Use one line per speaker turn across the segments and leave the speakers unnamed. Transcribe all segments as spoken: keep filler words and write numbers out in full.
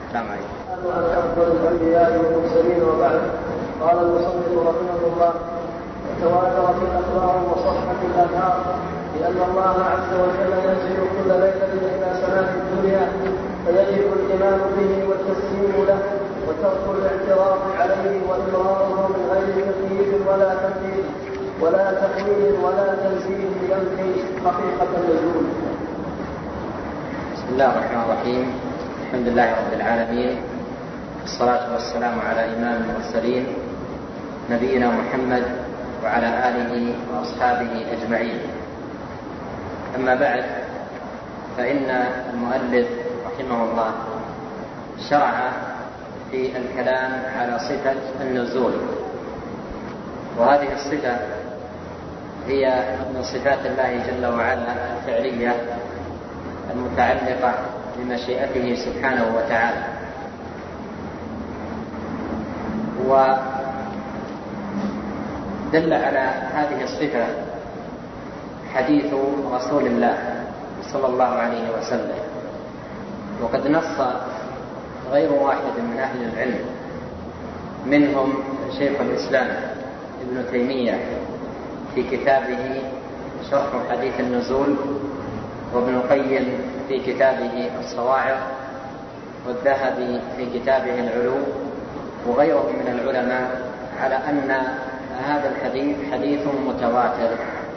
السلام عليكم.
أنا أفضل الأنبياء والمرسلين وبعد. قال المصنف رحمه الله: تواترت الأخبار وصحت الآثار بأن الله عز وجل ينزل كل ليلة إلى سماء الدنيا، فيجب الإيمان به والتسليم له وترك الاعتراض عليه وإقراره من غير تكييف ولا تمثيل ولا تأويل ولا تنزيل ينفي حقيقة النزول.
بسم الله الرحمن الرحيم. الحمد لله رب العالمين، والصلاة والسلام على إمام المرسلين نبينا محمد وعلى آله وأصحابه أجمعين. أما بعد، فإن المؤلف رحمه الله شرع في الكلام على صفة النزول، وهذه الصفة هي من صفات الله جل وعلا الفعلية المتعلقة بمشيئته سبحانه وتعالى. ودل على هذه الصفة حديث رسول الله صلى الله عليه وسلم، وقد نص غير واحد من أهل العلم، منهم شيخ الإسلام ابن تيمية في كتابه شرح حديث النزول، وابن القيم في كتابه الصواعق، والذهبي في كتابه العلوم، وغيرهم من العلماء، على أن هذا الحديث حديث متواتر.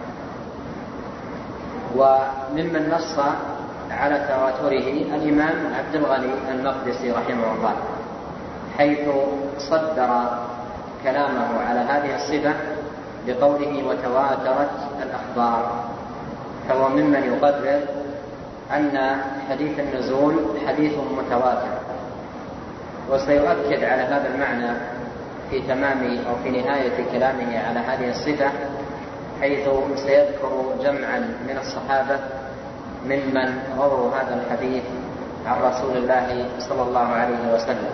وممن نص على تواتره الإمام عبد الغني المقدسي رحمه الله، حيث صدر كلامه على هذه الصفة بقوله وتواترت الأخبار، فهو ممن يقرر أن حديث النزول حديث متواتر. وسيؤكد على هذا المعنى في تمام أو في نهاية كلامه على هذه الصفة، حيث سيذكر جمعا من الصحابة ممن رووا هذا الحديث عن رسول الله صلى الله عليه وسلم.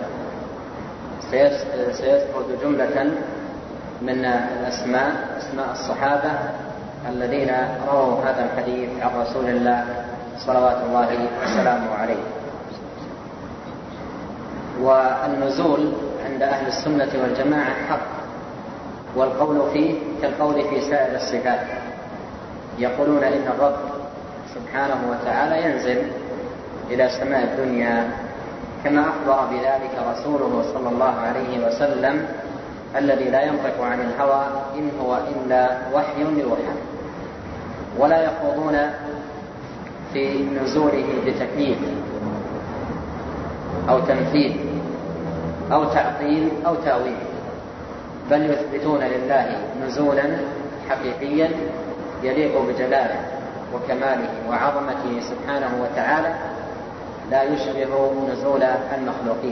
سيذكر جملة من الأسماء، أسماء الصحابة الذين رووا هذا الحديث عن رسول الله صلوات الله وسلامه عليه. والنزول عند أهل السنة والجماعة حق، والقول فيه كالقول في سائر الصفات. يقولون إن الرب سبحانه وتعالى ينزل إلى سماء الدنيا، كما أخبر بذلك رسوله صلى الله عليه وسلم الذي لا ينطق عن الهوى إن هو إلا وحي يوحى. ولا يخوضون في نزوله بتكييف أو تمثيل أو تعطيل أو تأويل، بل يثبتون لله نزولا حقيقيا يليق بجلاله وكماله وعظمته سبحانه وتعالى، لا يشبه نزول المخلوقين.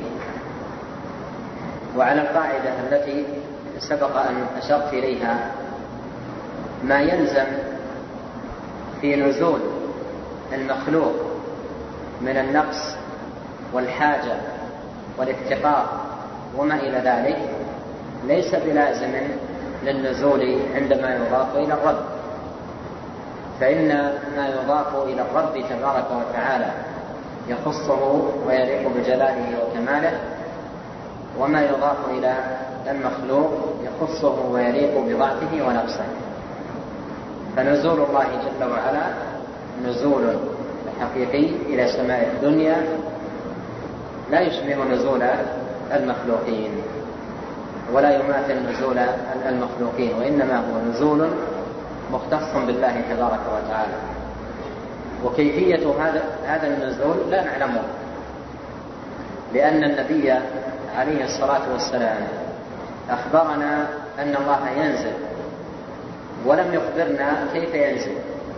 وعلى القاعدة التي سبق أن أشرت إليها، ما يلزم في نزول المخلوق من النقص والحاجة والافتقار وما إلى ذلك ليس بلازم للنزول عندما يضاف إلى الرب، فإن ما يضاف إلى الرب تبارك وتعالى يخصه ويليق بجلاله وكماله، وما يضاف إلى المخلوق يخصه ويليق بضعفه ونقصه. فنزول الله جل وعلا نزول حقيقي إلى سماء الدنيا لا يشبه نزول المخلوقين ولا يماثل نزول المخلوقين، وإنما هو نزول مختص بالله تبارك وتعالى. وكيفية هذا هذا النزول لا نعلمه، لأن النبي عليه الصلاة والسلام أخبرنا أن الله ينزل، ولم يخبرنا كيف ينزل.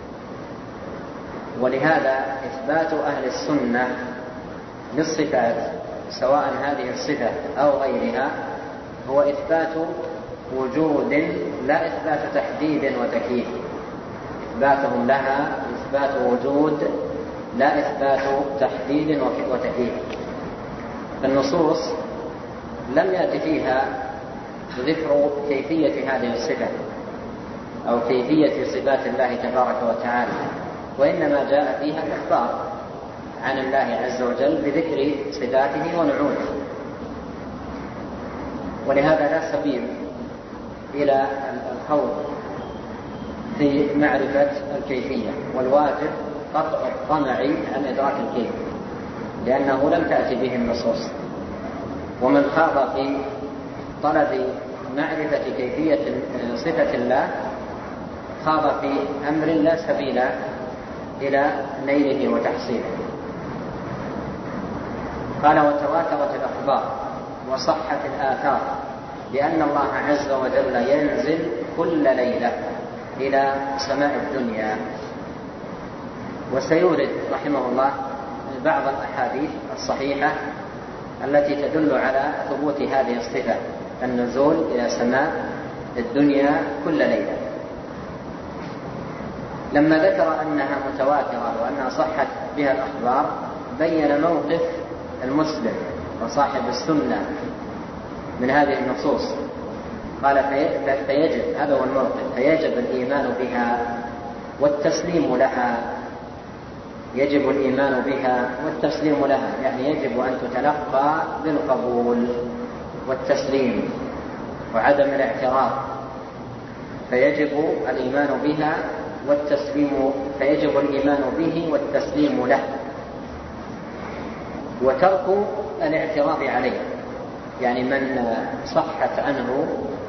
ولهذا إثبات أهل السنة للصفات سواء هذه الصفة أو غيرها هو إثبات وجود لا إثبات تحديد وتكييف. إثباتهم لها إثبات وجود لا إثبات تحديد وتكييف. النصوص لم يأتي فيها ذكر كيفية هذه الصفة أو كيفية صفات الله تبارك وتعالى، وإنما جاء فيها الإخبار عن الله عز وجل بذكر صفاته ونعوته. ولهذا لا سبيل إلى الخوض في معرفة الكيفية، والواجب قطع الطمع عن إدراك الكيف، لأنه لم تأتي به النصوص. ومن خاض في طلب معرفة كيفية صفة الله خاض في أمر لا سبيل إلى نيله وتحصيله. قال: وتواترت الأخبار وصحت الآثار بأن الله عز وجل ينزل كل ليلة إلى سماء الدنيا. وسيورد رحمه الله بعض الأحاديث الصحيحة التي تدل على ثبوت هذه الصفة، النزول إلى سماء الدنيا كل ليلة. لما ذكر أنها متواترة وأنها صحت بها الأخبار بين موقف المسلم وصاحب السنة من هذه النصوص. قال: فيجب، هذا هو الموقف، فيجب الإيمان بها والتسليم لها. يجب الإيمان بها والتسليم لها، يعني يجب أن تتلقى بالقبول والتسليم وعدم الاعتراض. فيجب الإيمان بها والتسليم فيجب الإيمان به والتسليم له، وترك الاعتراض عليه، يعني من صحت عنه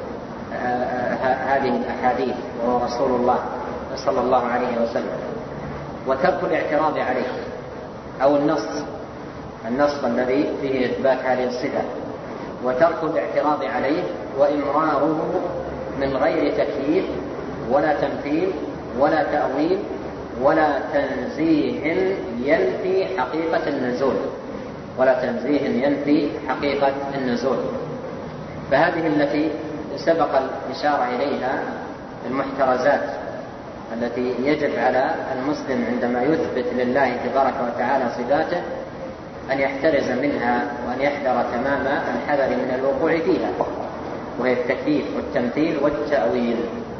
هذه الأحاديث وهو رسول الله صلى الله عليه وسلم، وترك الاعتراض عليه، أو النص النص الذي فيه إثبات هذه الصفة، وترك الاعتراض عليه وإمراره من غير تكييف ولا تمثيل ولا تأويل ولا تنزيه ينفي حقيقة النزول ولا تنزيه ينفي حقيقة النزول. فهذه التي سبق الإشارة إليها المحترزات التي يجب على المسلم عندما يثبت لله تبارك وتعالى صفاته أن يحترز منها وأن يحذر تمام الحذر من الوقوع فيها، وهي التكييف والتمثيل والتأويل.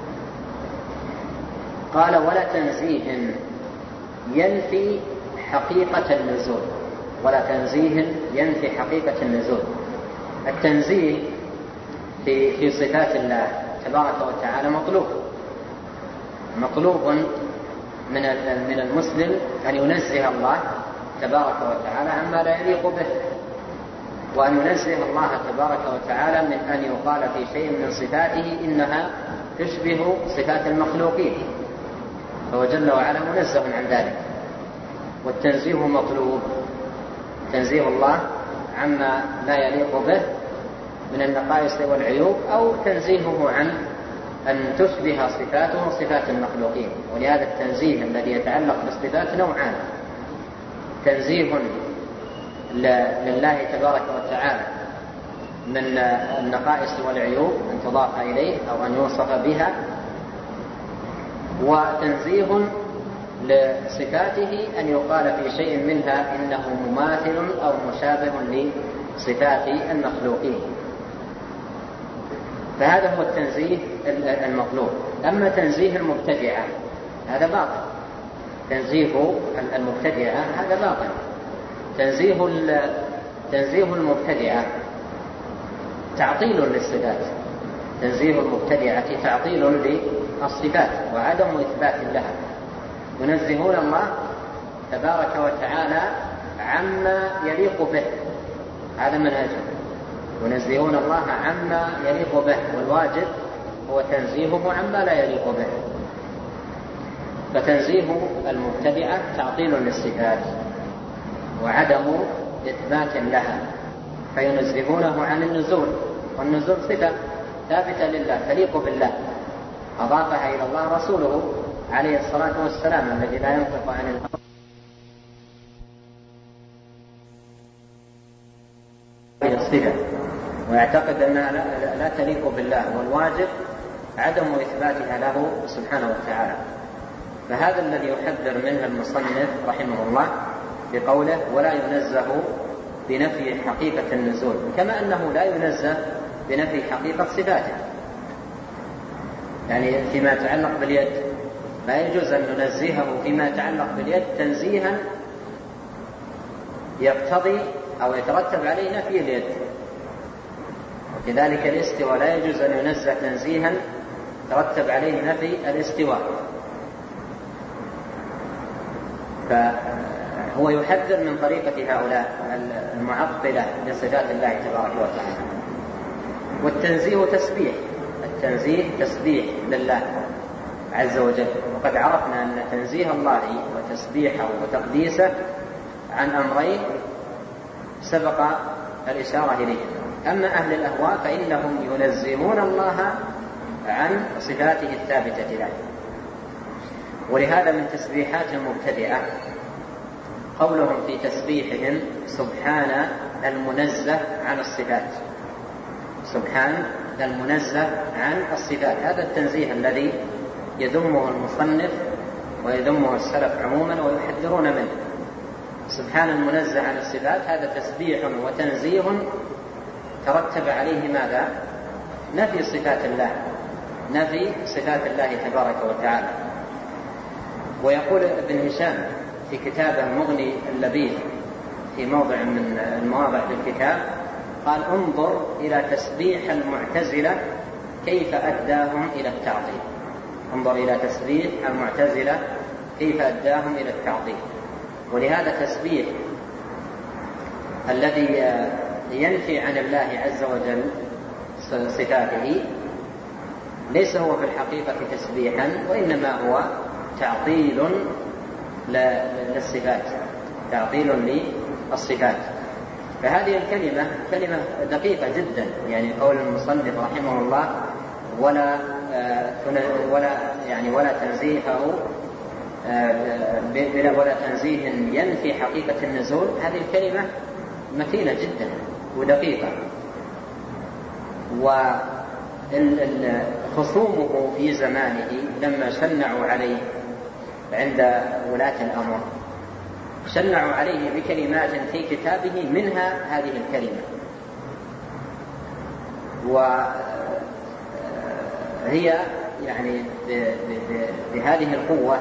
قال: ولا تنزيه ينفي حقيقة النزول ولا تنزيه ينفي حقيقة النزول. التنزيه في في صفات الله تبارك وتعالى مطلوب مطلوب من من المسلم أن ينزه الله تبارك وتعالى عما لا يليق به، وأن ينزه الله تبارك وتعالى من أن يقال في شيء من صفاته إنها تشبه صفات المخلوقين، فهو جل وعلا منزه عن ذلك. والتنزيه مطلوب، تنزيه الله عما لا يليق به من النقائص والعيوب، أو تنزيهه عن أن تشبه صفاته صفات المخلوقين. ولهذا التنزيه الذي يتعلق بالصفات نوعان: تنزيه لله تبارك وتعالى من النقائص والعيوب أن تضاف إليه أو أن يوصف بها، وتنزيه لصفاته أن يقال في شيء منها إنه مماثل أو مشابه لصفات المخلوقين. فهذا هو التنزيه المطلوب. أما تنزيه المبتدعة هذا باطل، تنزيه المبتدعة هذا باطل. تنزيه تنزيه المبتدعة تعطيل للصفات، تنزيه المبتدعة تعطيل للصفات وعدم إثبات لها. ينزهون الله تبارك وتعالى عما يليق به، هذا منهجهم، ينزهون الله عما يليق به، والواجب هو تنزيهه عما لا يليق به. فتنزيه المبتدعة تعطيل للصفات وعدم إثبات لها، فينزهونه عن النزول، والنزول صفة ثابتة لله تليق بالله، أضافها إلى الله رسوله عليه الصلاة والسلام الذي لا ينطق عن الهوى الصفة، ويعتقد أنها لا تليق بالله، والواجب عدم إثباتها له سبحانه وتعالى. فهذا الذي يحذر منه المصنف رحمه الله بقوله: ولا ينزه بنفي حقيقة النزول، كما أنه لا ينزه بنفي حقيقة صفاته. يعني فيما يتعلق باليد لا يجوز أن ننزهه فيما يتعلق باليد تنزيها يقتضي أو يترتب عليه نفي اليد. وكذلك الاستواء لا يجوز أن ينزه تنزيها ترتب عليه نفي الاستواء. فهو يحذر من طريقة هؤلاء المعطلة لصفات الله تبارك وتعالى. والتنزيه تسبيح، التنزيه تسبيح لله عز وجل. وقد عرفنا أن تنزيه الله وتسبيحه وتقديسه عن أمرين سبق الإشارة إليه. أما أهل الأهواء فإنهم ينزهون الله عن صفاته الثابتة له. ولهذا من تسبيحات المبتدئة قولهم في تسبيحهم سبحان المنزه عن الصفات، سبحان المنزه عن الصفات. هذا التنزيه الذي يذمه المصنف ويذمه السلف عموما ويحذرون منه. سبحان المنزه عن الصفات هذا تسبيح وتنزيه ترتب عليه ماذا؟ نفي صفات الله، نفي صفات الله تبارك وتعالى. ويقول ابن هشام في كتابه مغني اللبيب في موضع من المواضع في الكتاب قال انظر إلى تسبيح المعتزلة كيف أداهم إلى التعطيل. انظر إلى تسبيح المعتزلة كيف أداهم إلى التعطيل. ولهذا تسبيح الذي ينفي عن الله عز وجل صفاته ليس هو في الحقيقة تسبيحا، وإنما هو تعطيل للصفات، تعطيل للصفات. فهذه الكلمة كلمة دقيقة جدا، يعني قول المصنف رحمه الله ولا ولا يعني ولا تنزيهه ولا تنزيه ينفي حقيقة النزول. هذه الكلمة متينة جدا ودقيقة. وخصومه في زمانه لما شنعوا عليه عند ولاة الأمر شنعوا عليه بكلمات في كتابه منها هذه الكلمة، وهي يعني بهذه القوة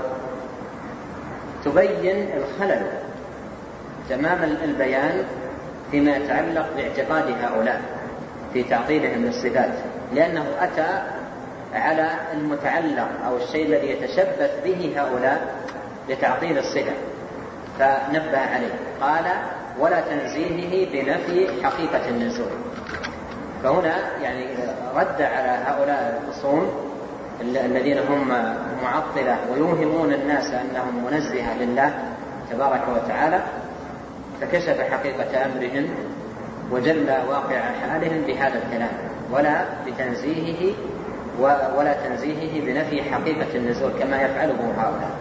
تبين الخلل تمام البيان فيما يتعلق باعتقاد هؤلاء في تعطيلهم للصفات، لأنه أتى على المتعلق أو الشيء الذي يتشبث به هؤلاء لتعطيل الصفة فنبه عليه. قال ولا تنزيهه بنفي حقيقة النزول. فهنا يعني رد على هؤلاء الخصوم الذين هم معطلة ويوهمون الناس أنهم منزهة لله تبارك وتعالى، فكشف حقيقة أمرهم وجل واقع حالهم بهذا الكلام ولا بتنزيهه ولا تنزيهه بنفي حقيقة النزول كما يفعله هؤلاء.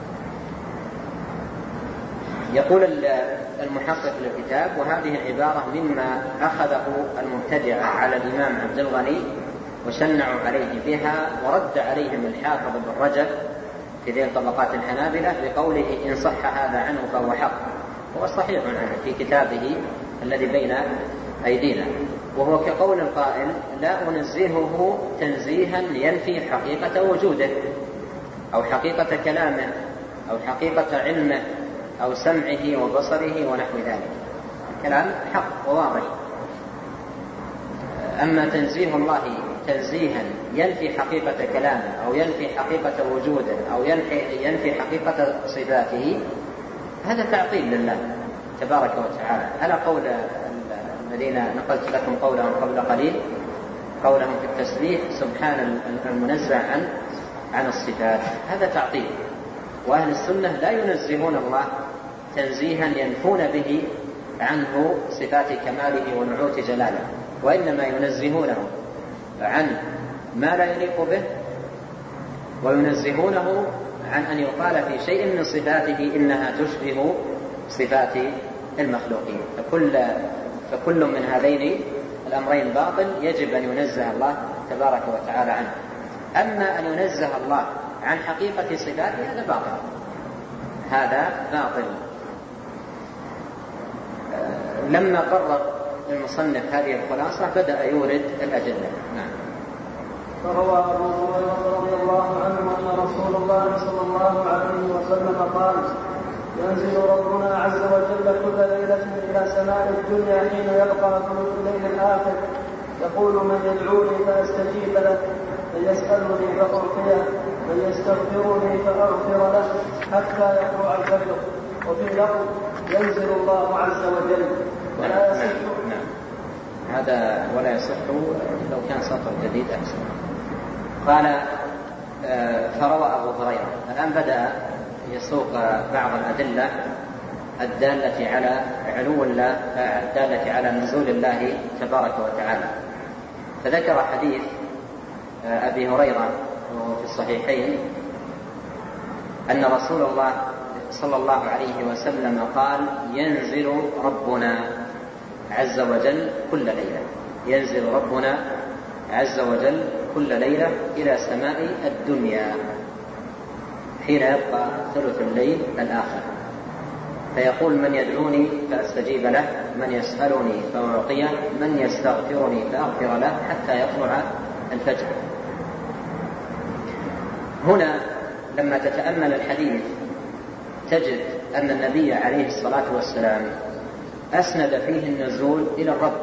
يقول المحقق للكتاب وهذه العبارة مما أخذه المبتدع على الإمام عبد الغني وشنعوا عليه بها، ورد عليهم الحافظ بن رجب في ذي طبقات الحنابلة بقوله إن صح هذا عنه فهو حق. هو صحيح عنه في كتابه الذي بين أيدينا، وهو كقول القائل لا أنزهه تنزيها ينفي حقيقة وجوده أو حقيقة كلامه أو حقيقة علمه أو سمعه وبصره ونحو ذلك. كلام حق وواضح. أما تنزيه الله تنزيها ينفي حقيقة كلامه أو ينفي حقيقة وجوده أو ينفي حقيقة صفاته هذا تعطيل لله تبارك وتعالى، على قول الذين نقلت لكم قولهم قبل قليل، قولهم في التسبيح سبحان المنزه عن عن الصفات. هذا تعطيل. وأهل السنة لا ينزهون الله تنزيها ينفون به عنه صفات كماله ونعوت جلاله، وإنما ينزهونه عن ما لا يليق به، وينزهونه عن أن يقال في شيء من صفاته إنها تشبه صفات المخلوقين. فكل, فكل من هذين الأمرين باطل، يجب أن ينزه الله تبارك وتعالى عنه. أما أن ينزه الله عن حقيقة صفاته هذا باطل، هذا باطل. لما قرر المصنف هذه الخلاصة بدأ يورد الأدلة. نعم.
فروى أبو هريرة رضي الله عنه أن رسول الله صلى الله عليه وسلم قال ينزل ربنا عز وجل كل ليلة إلى سماء الدنيا حين يبقى ثلث الليل الآخر، يقول: من يدعوني فأستجيب له، من يسألني فأعطيه، من يستغفرني فأغفر له، حتى يطلع الفجر. وفي لفظ: ينزل الله عز وجل. ولا يصح.
نعم. نعم. هذا ولا يصح لو كان سطر جديد أحسن. قال: فروى أبو هريرة. الآن بدأ يسوق بعض الأدلة الدالة على علو الله، الدالة على نزول الله تبارك وتعالى. فذكر حديث أبي هريرة في الصحيحين أن رسول الله صلى الله عليه وسلم قال: ينزل ربنا عز وجل كل ليلة ينزل ربنا عز وجل كل ليلة إلى سماء الدنيا حين يبقى ثلث الليل الآخر، فيقول: من يدعوني فأستجيب له، من يسألني فأعطيه، من يستغفرني فأغفر له، حتى يطلع الفجر. هنا لما تتأمل الحديث تجد أن النبي عليه الصلاة والسلام أسند فيه النزول إلى الرب،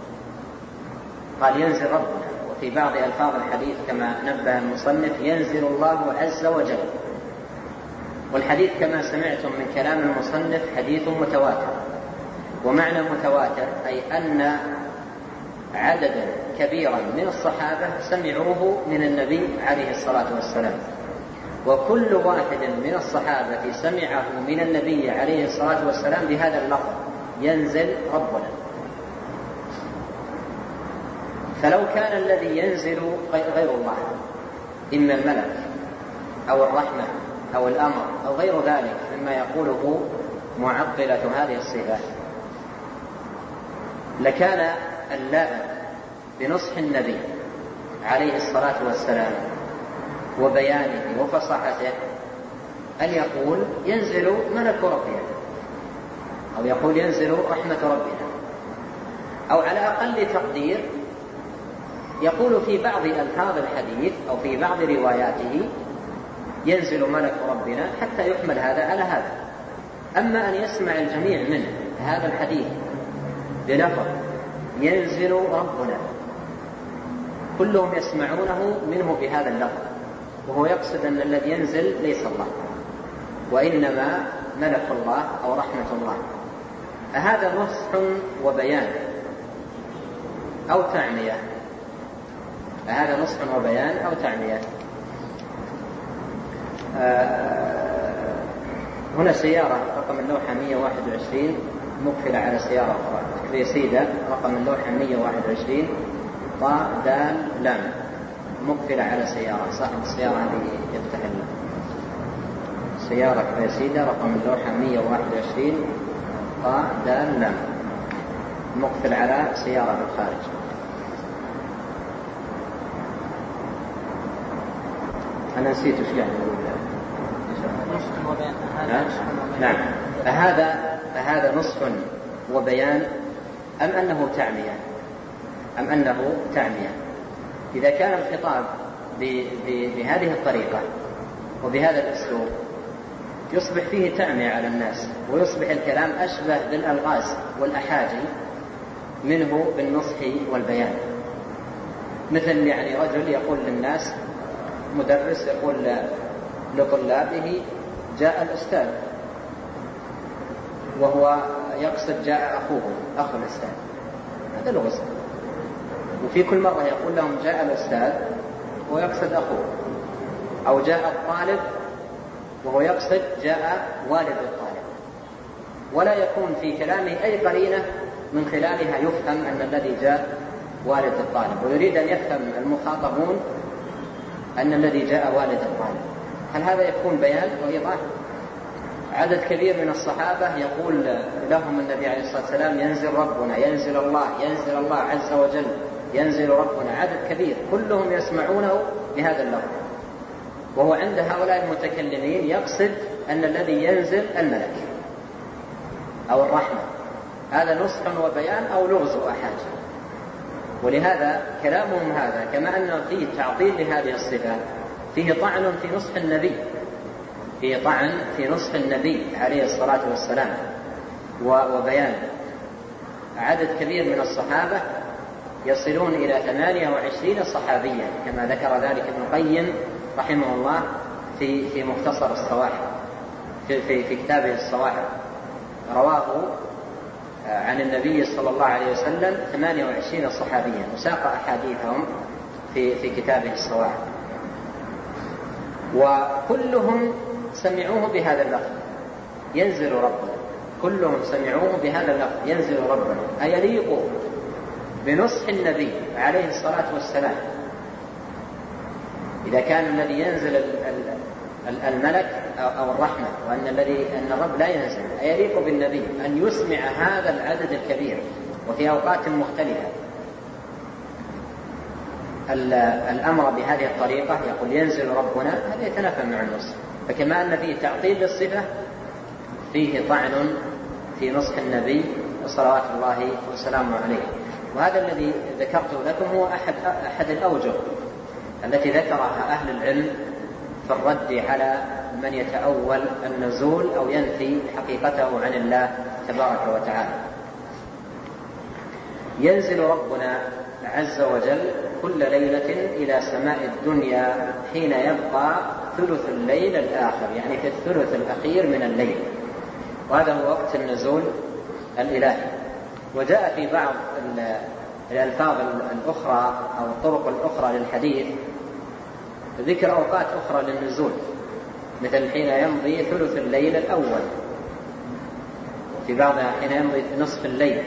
قال: ينزل ربنا. وفي بعض ألفاظ الحديث كما نبه المصنف: ينزل الله عز وجل. والحديث كما سمعتم من كلام المصنف حديث متواتر. ومعنى متواتر أي أن عددا كبيرا من الصحابة سمعوه من النبي عليه الصلاة والسلام، وكل واحد من الصحابة سمعه من النبي عليه الصلاة والسلام بهذا اللفظ: ينزل ربنا. فلو كان الذي ينزل غير الله، إما الملك أو الرحمة أو الأمر أو غير ذلك مما يقوله معطلة هذه الصفات، لكان اللائق بنصح النبي عليه الصلاة والسلام وبيانه وفصاحته أن يقول: ينزل ملك ربنا، أو يقول: ينزل رحمة ربنا، أو على أقل تقدير يقول في بعض ألفاظ الحديث أو في بعض رواياته: ينزل ملك ربنا، حتى يحمل هذا على هذا. أما أن يسمع الجميع منه هذا الحديث بلفظ ينزل ربنا، كلهم يسمعونه منه بهذا اللفظ، وهو يقصد أن الذي ينزل ليس الله، وإنما ملك الله أو رحمة الله. هذا نصح وبيان أو تعمية هذا نصح وبيان أو تعمية. آه هنا سيارة رقم اللوحة مئة وواحد وعشرين مقفلة على سيارة أخرى، كريسيدة رقم اللوحة مئة وواحد وعشرين طاء دال لام، مقفلة على سيارة. صاحب السيارة هذه يفتح سيارة كريسيدة رقم اللوحة مئة وواحد وعشرين طاء دال لام، مقفل على سيارة بالخارج. أنا نسيت وش قاعد أقول. نعم. أهذا أهذا نصح وبيان أم أنه تعمية؟ أم أنه تعمية؟ إذا كان الخطاب بهذه الطريقة وبهذا الأسلوب يصبح فيه تعمية على الناس، ويصبح الكلام أشبه بالألغاز والأحاجي منه بالنصح والبيان. مثل يعني رجل يقول للناس، مدرس يقول لطلابه: جاء الأستاذ، وهو يقصد جاء أخوه أخو الأستاذ، هذا لغز. وفي كل مرة يقول لهم جاء الأستاذ وهو يقصد أخوه، أو جاء الطالب وهو يقصد جاء والد الطالب، ولا يكون في كلامه أي قرينة من خلالها يفهم أن الذي جاء والد الطالب، ويريد أن يفهم المخاطبون أن الذي جاء والد الطالب. هل هذا يكون بيان وإيضاح؟ عدد كبير من الصحابة يقول لهم النبي عليه الصلاة والسلام: ينزل ربنا، ينزل الله، ينزل الله عز وجل، ينزل ربنا. عدد كبير كلهم يسمعونه بهذا اللفظ، وهو عند هؤلاء المتكلمين يقصد أن الذي ينزل الملك أو الرحمة. هذا نصح وبيان أو لغز وأحاجي. ولهذا كلامهم هذا كما أن فيه تعطيل لهذه الصفات فيه طعن في نصح النبي في طعن في نصح النبي عليه الصلاة والسلام وبيان. عدد كبير من الصحابة يصلون إلى ثمانية وعشرين صحابيا كما ذكر ذلك ابن القيم رحمه الله في في مختصر الصواحب في, في, في كتابه الصواحب. رواه عن النبي صلى الله عليه وسلم ثمانية وعشرين صحابيا وساق أحاديثهم في في كتابه الصواحب، وكلهم سمعوه بهذا اللفظ ينزل ربنا. كلهم سمعوه بهذا اللفظ ينزل ربنا، أيليق بنصح النبي عليه الصلاة والسلام إذا كان الذي ينزل الملك أو الرحمة وأن الذي أن الرب لا ينزل، أيليق بالنبي أن يسمع هذا العدد الكبير وفي أوقات مختلفة الأمر بهذه الطريقة يقول ينزل ربنا، هذا يتنافى مع النص. فكما أن فيه تعطيل للصفة فيه طعن في نصح النبي صلوات الله وسلامه عليه. وهذا الذي ذكرته لكم هو أحد, أحد الأوجه التي ذكرها أهل العلم في الرد على من يتأول النزول أو ينفي حقيقته عن الله تبارك وتعالى. ينزل ربنا عز وجل كل ليلة إلى سماء الدنيا حين يبقى ثلث الليل الآخر، يعني في الثلث الأخير من الليل، وهذا هو وقت النزول الإلهي. وجاء في بعض الألفاظ الأخرى أو الطرق الأخرى للحديث ذكر أوقات أخرى للنزول، مثل حين يمضي ثلث الليل الأول، في بعضها حين يمضي نصف الليل.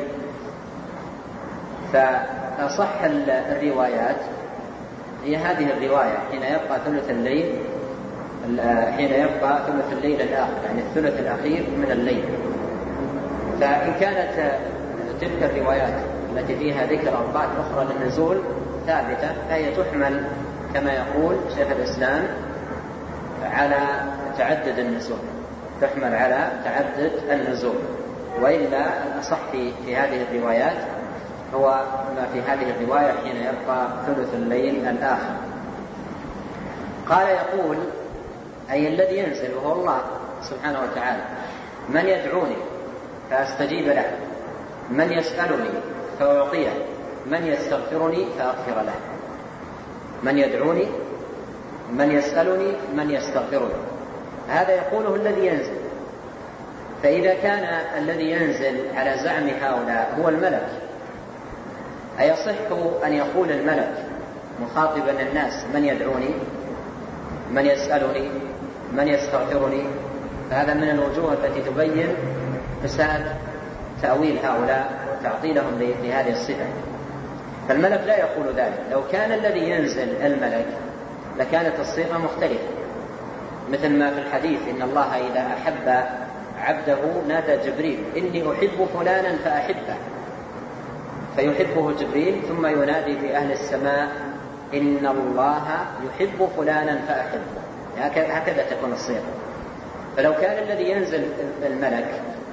فأصح الروايات هي هذه الرواية حين يبقى ثلث الليل حين يبقى ثلث الليل الآخر، يعني الثلث الأخير من الليل. فإن كانت تلك الروايات التي فيها ذكر أوقات أخرى للنزول ثابتة فهي تحمل كما يقول شيخ الإسلام على تعدد النزول، تحمل على تعدد النزول. وإلا الأصح في هذه الروايات هو ما في هذه الرواية حين يبقى ثلث الليل الآخر. قال يقول أي الذي ينزل وهو الله سبحانه وتعالى: من يدعوني فأستجيب له، من يسألني فأعطيه، من يستغفرني فأغفر له. من يدعوني، من يسألني، من يستغفرني، هذا يقوله الذي ينزل. فإذا كان الذي ينزل على زعم هؤلاء هو الملك، أيصح أن يقول الملك مخاطبا الناس: من يدعوني، من يسألني، من يستغفرني؟ فهذا من الوجوه التي تبين فساد تأويل هؤلاء وتعطيلهم لهذه الصفة. فالملك لا يقول ذلك. لو كان الذي ينزل الملك لكانت الصيغة مختلفة، مثل ما في الحديث: إن الله إذا أحب عبده نادى جبريل: إني أحب فلانا فأحبه، فيحبه جبريل ثم ينادي في أهل السماء: إن الله يحب فلانا فأحبه. هكذا تكون الصيغة. فلو كان الذي ينزل الملك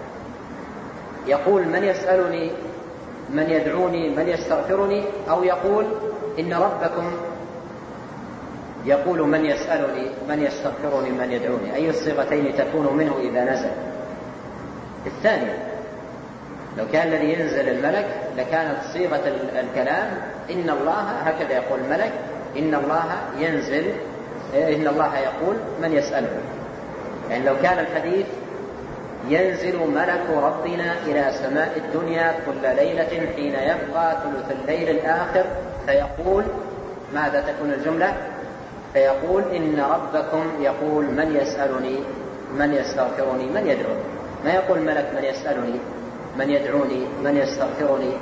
يقول: من يسألني، من يدعوني، من يستغفرني، أو يقول: إن ربكم يقول: من يسألني، من يستغفرني، من يدعوني، أي الصيغتين تكون منه إذا نزل؟ الثانية. لو كان الذي ينزل الملك لكانت صيغة الكلام: إن الله، هكذا يقول الملك: إن الله ينزل، إن الله يقول: من يسأله. يعني لو كان الحديث: ينزل ملك ربنا إلى سماء الدنيا كل ليلة حين يبقى ثلث الليل الآخر، فيقول ماذا تكون الجملة؟ فيقول: إن ربكم يقول: من يسألني، من يستغفرني، من يدعوني. ما يقول ملك: من يسألني، من يدعوني، من يستغفرني.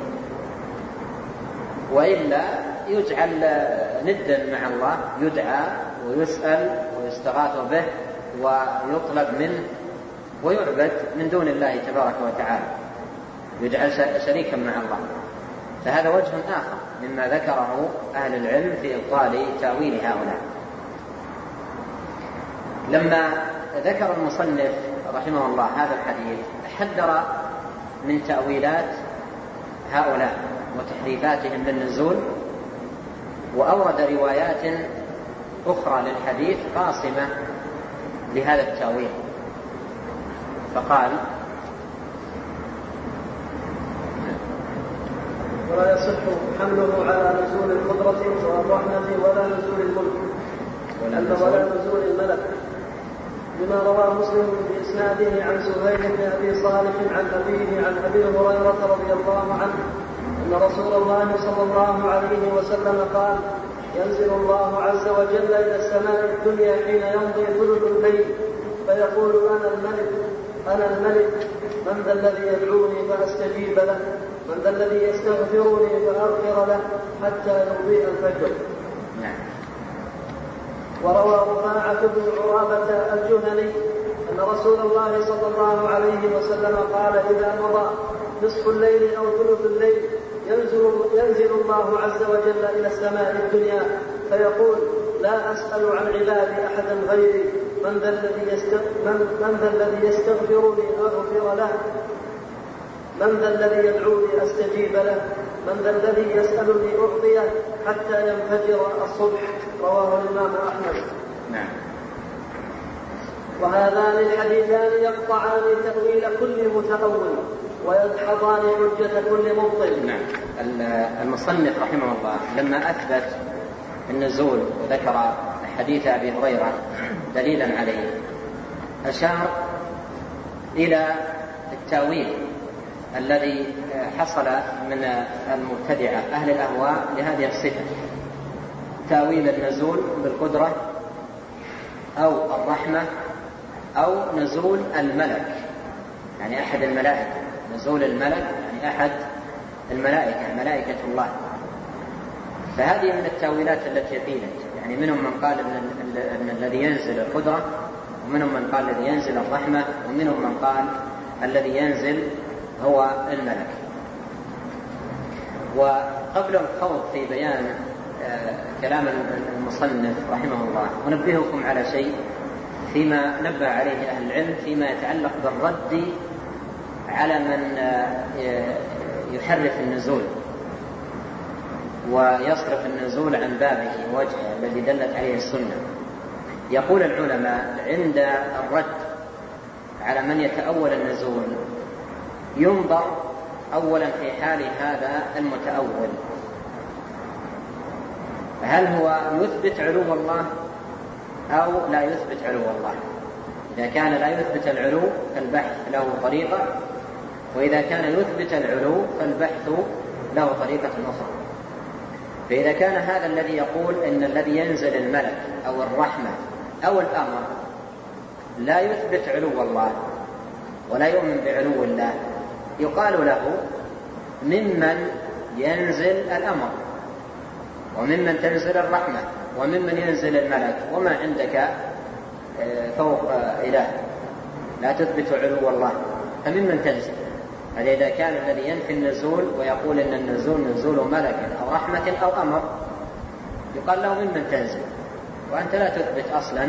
وإلا يجعل ندا مع الله، يدعى ويسأل ويستغاث به ويطلب منه ويعبد من دون الله تبارك وتعالى، يجعل شريكا مع الله. فهذا وجه آخر مما ذكره أهل العلم في إبطال تأويل هؤلاء. لما ذكر المصنف رحمه الله هذا الحديث حذر من تأويلات هؤلاء وتحريفاتهم للنزول، وأورد روايات أخرى للحديث قاصمة لهذا التأويل، فقال:
ولا يصح حمله على نزول القدرة والرحمة ولا نزول الملك ولا نزول الملك، لما روى مسلم بإسناده عن سهيل بن أبي صالح عن أبيه عن أبي هريرة رضي الله عنه أن رسول الله صلى الله عليه وسلم قال: ينزل الله عز وجل إلى السماء الدنيا حين يمضي ثلث الليل فيقول: أنا الملك أنا الملك من ذا الذي يدعوني فأستجيب له، من ذا الذي يستغفرني فأغفر له حتى يضيء الفجر. وروى رفاعة بن عرابة الجهني أن رسول الله صلى الله عليه وسلم قال: إذا مضى نصف الليل أو ثلث الليل ينزل, ينزل الله عز وجل إلى السماء الدنيا فيقول: لا أسأل عن عبادي أحدا غيري، من ذا الذي من, من ذا الذي يستغفرني أغفر له، من ذا الذي يدعوني أستجيب له، من ذا الذي يسألني أعطيه حتى ينفجر الصبح. رواه الإمام أحمد.
نعم.
وهذان الحديثان يقطعان تأويل كل متأول ويدحضان حجة كل مبطل.
نعم. المصنف رحمه الله لما أثبت النزول وذكر حديث أبي هريرة دليلا عليه أشار إلى التأويل الذي حصل من المبتدعة أهل الأهواء لهذه الصفة، تأويل النزول بالقدرة أو الرحمة أو نزول الملك، يعني أحد الملائكة، نزول الملك يعني أحد الملائكة، ملائكة الله. فهذه من التأويلات التي قيلت، يعني منهم من قال أن الذي ينزل القدرة، ومنهم من قال الذي ينزل الرحمة، ومنهم من قال الذي ينزل هو الملك. وقبل الخوض في بيان كلام المصنف رحمه الله ونبهكم على شيء فيما نبه عليه أهل العلم فيما يتعلق بالرد على من يحرف النزول ويصرف النزول عن بابه ووجهه الذي دلت عليه السنة. يقول العلماء عند الرد على من يتأول النزول ينظر أولا في حال هذا المتأول، هل هو يثبت علو الله أو لا يثبت علو الله؟ إذا كان لا يثبت العلو فالبحث له طريقة، وإذا كان يثبت العلو فالبحث له طريقة أخرى. فإذا كان هذا الذي يقول إن الذي ينزل الملك أو الرحمة أو الأمر لا يثبت علو الله ولا يؤمن بعلو الله، يقال له ممن ينزل الأمر وممن تنزل الرحمة وممن ينزل الملك، وما عندك فوق إله لا تثبت علو الله، فممن تنزل. هذا إذا كان الذي ينفي النزول ويقول إن النزول نزول ملك أو رحمة أو أمر يقال له ممن تنزل، وأنت لا تثبت أصلا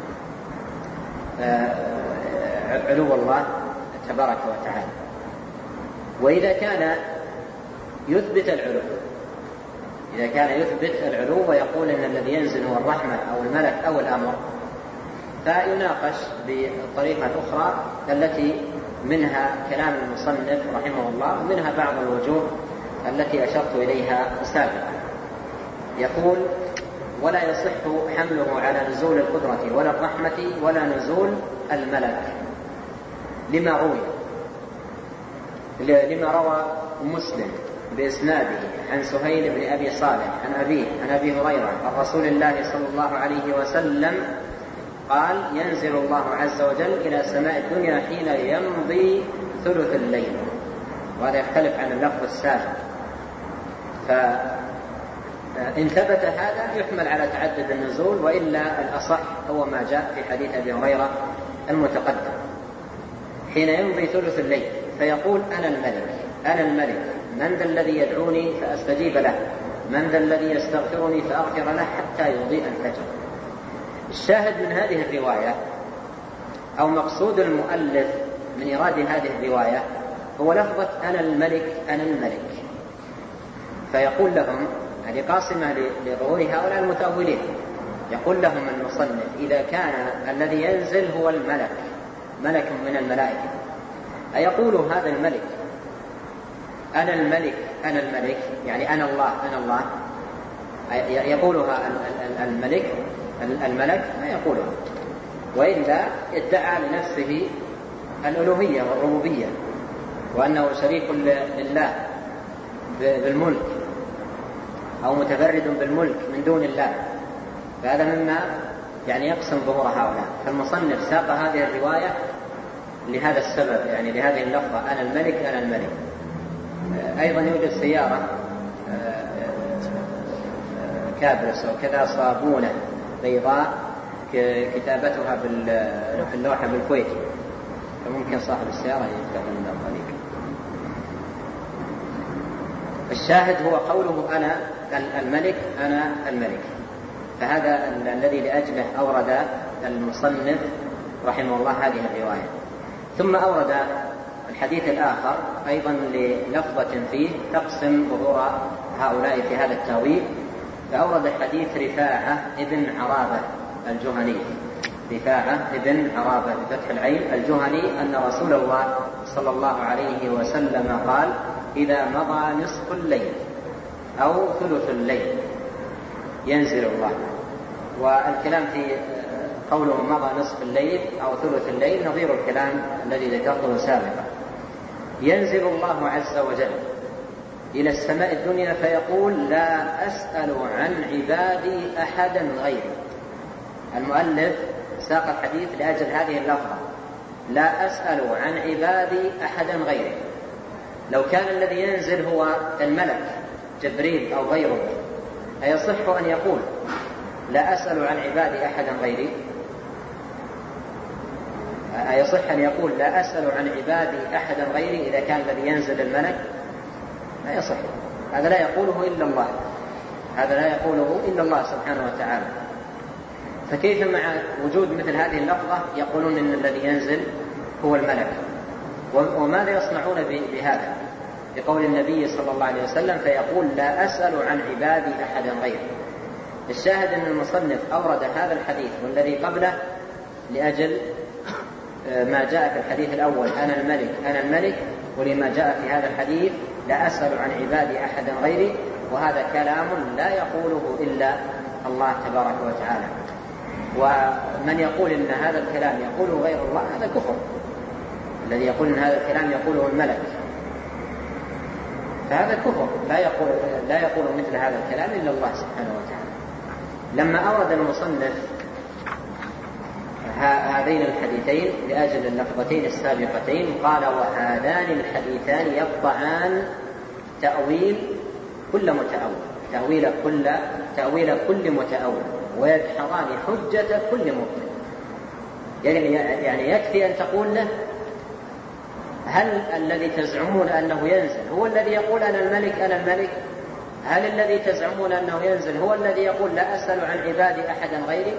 علو الله تبارك وتعالى. وإذا كان يثبت العلو إذا كان يثبت العلو ويقول إن الذي ينزل هو الرحمة أو الملك أو الأمر، فيناقش بطريقة أخرى التي منها كلام المصنف رحمه الله ومنها بعض الوجوه التي أشرت إليها سابقا. يقول: ولا يصح حمله على نزول القدرة ولا الرحمة ولا نزول الملك، لما روي لما روى مسلم بإسناده عن سهيل بن أبي صالح عن أبيه عن أبي هريرة عن رسول الله صلى الله عليه وسلم قال: ينزل الله عز وجل إلى سماء الدنيا حين يمضي ثلث الليل. وهذا يختلف عن اللفظ السابق، فإن ثبت هذا يحمل على تعدد النزول، وإلا الأصح هو ما جاء في حديث أبي هريرة المتقدم حين يمضي ثلث الليل فيقول: أنا الملك أنا الملك من ذا الذي يدعوني فأستجيب له، من ذا الذي يستغفرني فأغفر له حتى يضيء الفجر. الشاهد من هذه الرواية أو مقصود المؤلف من إرادة هذه الرواية هو لفظة أنا الملك أنا الملك. فيقول لهم هذه قاصمة لظهور هؤلاء المتأولين، يقول لهم المصنف إذا كان الذي ينزل هو الملك، ملك من الملائكة، أيقول هذا الملك أنا الملك أنا الملك يعني أنا الله أنا الله، يقولها الملك الملك ما يقولها، وإلا ادعى لنفسه الألوهية والربوبية وأنه شريك لله بالملك أو متفرد بالملك من دون الله، فهذا مما يعني يقسم ظهور هؤلاء. فالمصنف ساق هذه الرواية لهذا السبب، يعني لهذه اللفظة أنا الملك أنا الملك. أيضا يوجد سيارة كابرس وكذا صابونة بيضاء كتابتها في اللوحة بالكويت، فممكن صاحب السيارة يكتب من الطريق. الشاهد هو قوله أنا الملك أنا الملك، فهذا الذي لأجله أورد المصنف رحمه الله هذه الرواية. ثم أورد الحديث الآخر أيضا للفظة فيه تقسم ظهور هؤلاء في هذا التأويل، فأورد حديث رفاعة ابن عرابة الجهني، رفاعة ابن عرابة بفتح العين الجهني، أن رسول الله صلى الله عليه وسلم قال إذا مضى نصف الليل أو ثلث الليل ينزل الله. والكلام في قوله مضى نصف الليل أو ثلث الليل نظير الكلام الذي ذكرته سابقا. ينزل الله عز وجل إلى السماء الدنيا فيقول لا أسأل عن عبادي أحدا غيري. المؤلف ساق الحديث لأجل هذه اللفظة لا أسأل عن عبادي أحدا غيري. لو كان الذي ينزل هو الملك جبريل أو غيره أيصح أن يقول لا أسأل عن عبادي أحدا غيري؟ أيصح أن يقول لا أسأل عن عبادي أحدا غيري إذا كان الذي ينزل الملك؟ لا يصح، هذا لا يقوله إلا الله، هذا لا يقوله إلا الله سبحانه وتعالى. فكيف مع وجود مثل هذه اللفظة يقولون إن الذي ينزل هو الملك؟ وماذا يصنعون بهذا؟ بقول النبي صلى الله عليه وسلم فيقول لا أسأل عن عبادي أحدا غيره. الشاهد أن المصنف أورد هذا الحديث والذي قبله لأجل ما جاء في الحديث الأول أنا الملك أنا الملك، ولما جاء في هذا الحديث لا أسأل عن عبادي أحدا غيري، وهذا كلام لا يقوله إلا الله تبارك وتعالى. ومن يقول إن هذا الكلام يقوله غير الله هذا كفر، الذي يقول إن هذا الكلام يقوله الملك فهذا كفر، لا يقول لا يقول مثل هذا الكلام إلا الله سبحانه وتعالى. لما أورد المصنف هذين الحديثين لأجل اللفظتين السابقتين قال وهذان الحديثان يقطعان تأويل كل متأول تأويل كل تأويل كل متأول ويدحضان حجة كل مبطل. يعني يعني يكفي أن تقول له هل الذي تزعمون أنه ينزل هو الذي يقول أنا الملك أنا الملك؟ هل الذي تزعمون أنه ينزل هو الذي يقول لا أسأل عن عبادي أحدا غيري؟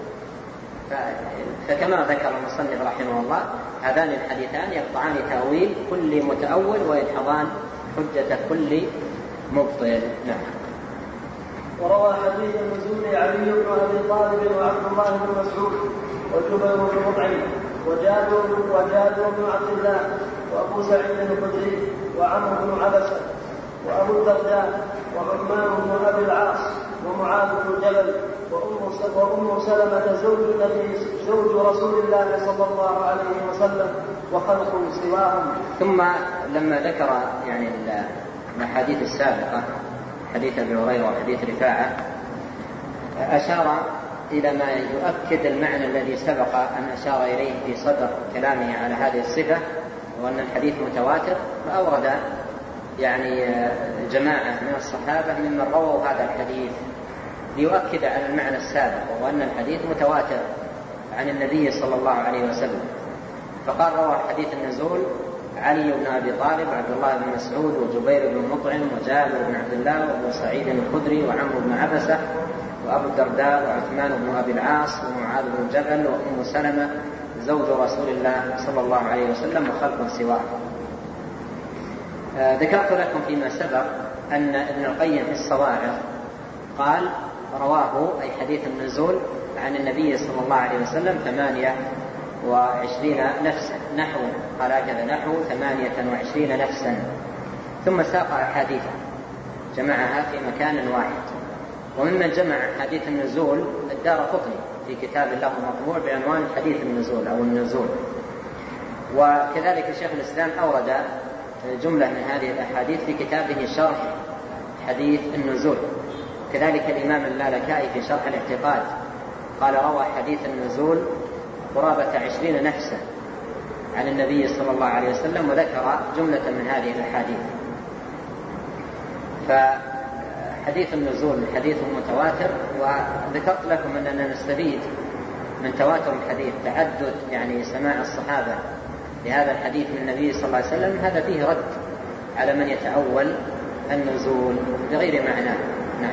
فكما ذكر المصنف رحمه الله هذان الحديثان يقطعان تأويل كل متأول ويدحضان حجة كل مبطل. نعم.
وروى حديث النزول علي بن أبي طالب وعبد الله بن مسعود وجبير بن مطعم وجابر وجابر بن عبد الله وأبو سعيد الخدري وعمرو بن عبسة وأبو الدرداء وعثمان بن أبي العاص ومعاذ بن جبل وأم سلمة زوج النبي زوج رسول الله صلى الله عليه وسلم وخلق سواهم.
ثم لما ذكر يعني الأحاديث السابقة حديث أبي هريرة وحديث رفاعة أشار إلى ما يؤكد المعنى الذي سبق أن أشار إليه في صدر كلامه على هذه الصفة، وأن الحديث متواتر، فأورد يعني جماعة من الصحابة ممن رووا هذا الحديث ليؤكد على المعنى السابق، وأن الحديث متواتر عن النبي صلى الله عليه وسلم. فقال روى حديث النزول علي بن أبي طالب وعبد الله بن مسعود وجبير بن مطعم وجابر بن عبد الله وابن سعيد الخدري وعمرو بن عبسة وأبو الدرداء وعثمان بن أبي العاص ومعاذ بن جبل وأم سلمة زوج رسول الله صلى الله عليه وسلم وخلق سواه. آه ذكرت لكم فيما سبق أن ابن القيم في الصواعق قال رواه أي حديث النزول عن النبي صلى الله عليه وسلم ثمانية وعشرين نفسا، نحو قال هكذا نحو ثمانية وعشرين نفسا، ثم ساق أحاديثا جمعها في مكان واحد. وممن جمع حديث النزول الدارقطني في كتاب له مطبوع بعنوان حديث النزول أو النزول. وكذلك شيخ الإسلام أورد جملة من هذه الأحاديث في كتابه شرح حديث النزول. كذلك الإمام اللالكائي في شرح الاعتقاد قال روى حديث النزول قرابة عشرين نفسا عن النبي صلى الله عليه وسلم، وذكر جملة من هذه الأحاديث. فحديث النزول حديث متواتر، وذكرت لكم أننا نستفيد من تواتر الحديث تعدد يعني سماع الصحابة لهذا الحديث من النبي صلى الله عليه وسلم. هذا فيه رد على من يتأول النزول بغير معناه. نعم.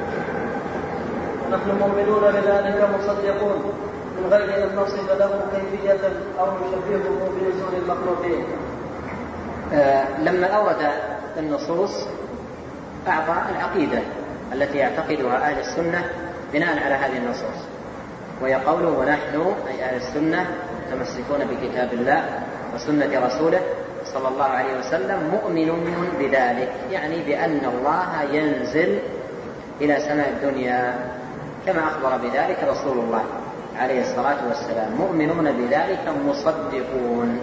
نحن مؤمنون بذلك مصدقون من غير أن نصف له كيفية أو نشبهه بنزول المخلوقين.
آه لما أورد النصوص أعطى العقيدة التي يعتقدها أهل السنة بناء على هذه النصوص، ويقول ونحن أي أهل السنة متمسكون بكتاب الله وسنة رسوله صلى الله عليه وسلم مؤمنون بذلك، يعني بأن الله ينزل إلى سماء الدنيا كما أخبر بذلك رسول الله عليه الصلاة والسلام. مؤمنون بذلك مصدقون